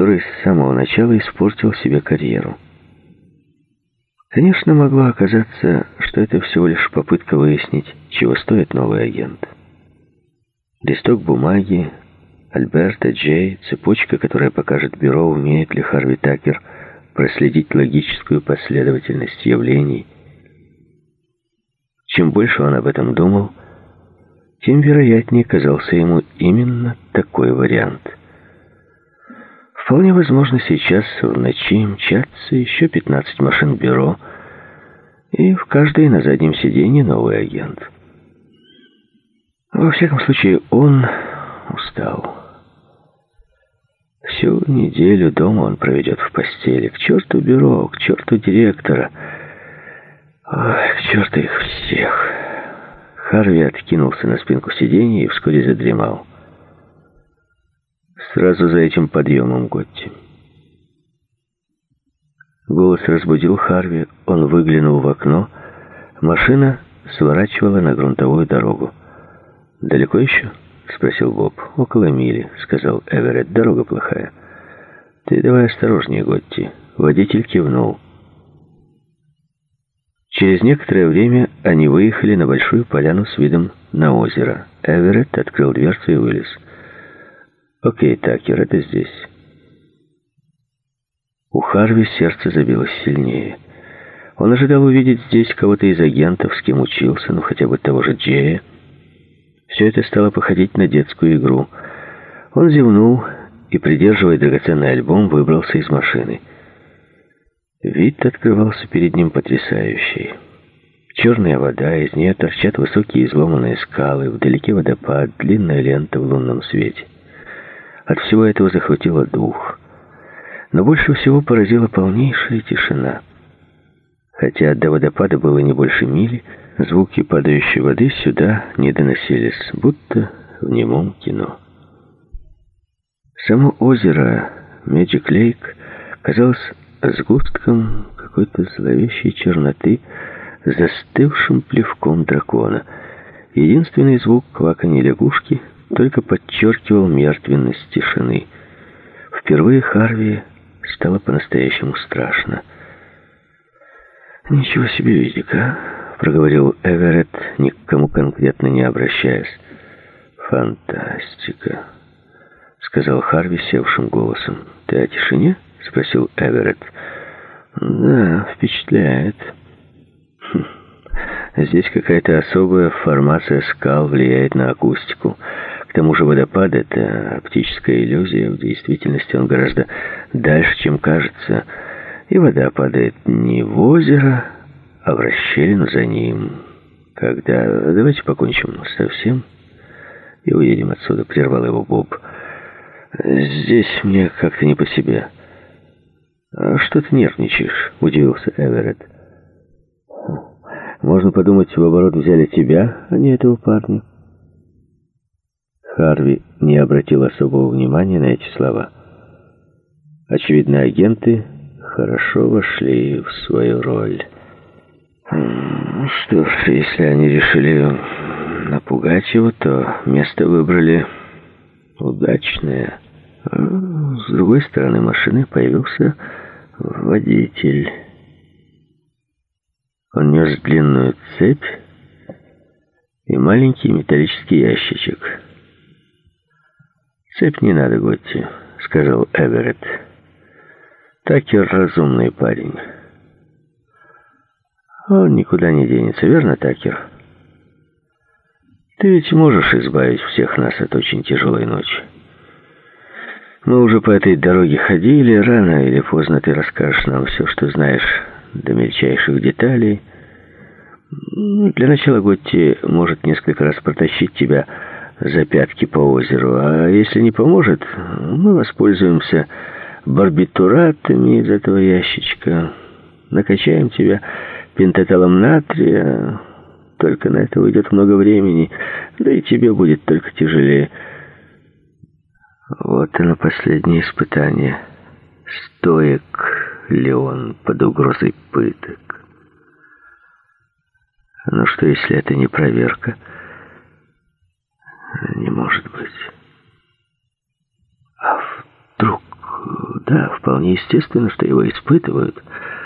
который с самого начала испортил себе карьеру. Конечно, могло оказаться, что это всего лишь попытка выяснить, чего стоит новый агент. Листок бумаги, Альберта, Джей, цепочка, которая покажет бюро, умеет ли Харви Такер проследить логическую последовательность явлений. Чем больше он об этом думал, тем вероятнее казался ему именно такой вариант. Вполне возможно, сейчас в ночи мчатся еще 15 машин бюро, и в каждой на заднем сиденье новый агент. Во всяком случае, он устал. Всю неделю дома он проведет в постели. К черту бюро, к черту директора. Ой, к черту их всех. Харви откинулся на спинку сиденья и вскоре задремал. Сразу за этим подъемом, Готти. Голос разбудил Харви. Он выглянул в окно. Машина сворачивала на грунтовую дорогу. «Далеко еще?» — спросил Боб. «Около мили», — сказал Эверетт. «Дорога плохая». «Ты давай осторожнее, Готти». Водитель кивнул. Через некоторое время они выехали на большую поляну с видом на озеро. Эверетт открыл дверцу и вылез. «Окей, Такер, это здесь». У Харви сердце забилось сильнее. Он ожидал увидеть здесь кого-то из агентов, с кем учился, ну хотя бы того же Джея. Все это стало походить на детскую игру. Он зевнул и, придерживая драгоценный альбом, выбрался из машины. Вид открывался перед ним потрясающий. Черная вода, из нее торчат высокие изломанные скалы, вдалеке водопад, длинная лента в лунном свете. От всего этого захватило дух. Но больше всего поразила полнейшая тишина. Хотя до водопада было не больше мили, звуки падающей воды сюда не доносились, будто в немом кино. Само озеро Мэджик Лейк казалось сгустком какой-то зловещей черноты, застывшим плевком дракона. Единственный звук кваканья лягушки только подчеркивал мертвенность тишины. Впервые Харви стало по-настоящему страшно. «Ничего себе видик, а?» — проговорил Эверетт, ни к кому конкретно не обращаясь. «Фантастика», — сказал Харви севшим голосом. «Ты о тишине?» — спросил Эверетт. «Да, впечатляет. Здесь какая-то особая формация скал влияет на акустику. К тому же водопад — это оптическая иллюзия. В действительности он гораздо дальше, чем кажется. И вода падает не в озеро, а в расщелину за ним. Когда... Давайте покончим со всем и уедем отсюда», — прервал его Боб. «Здесь мне как-то не по себе». «А что ты нервничаешь?» — удивился Эверетт. «Можно подумать, в оборот взяли тебя, а не этого парня». Харви не обратил особого внимания на эти слова. Очевидно, агенты хорошо вошли в свою роль. Что ж, если они решили напугать его, то место выбрали удачное. С другой стороны машины появился водитель. Он нес длинную цепь и маленький металлический ящичек. «Цепь не надо, Готти», — сказал Эверетт. «Такер разумный парень. Он никуда не денется, верно, Такер? Ты ведь можешь избавить всех нас от очень тяжелой ночи. Мы уже по этой дороге ходили, рано или поздно ты расскажешь нам все, что знаешь, до мельчайших деталей. Для начала Готти может несколько раз протащить тебя за пятки по озеру, а если не поможет, мы воспользуемся барбитуратами из этого ящичка, накачаем тебя пентаталом натрия, только на это уйдет много времени, да и тебе будет только тяжелее». Вот оно, последнее испытание. Стоек ли он под угрозой пыток? Ну что, если это не проверка? Не может быть. А вдруг Да, вполне естественно, что его испытывают.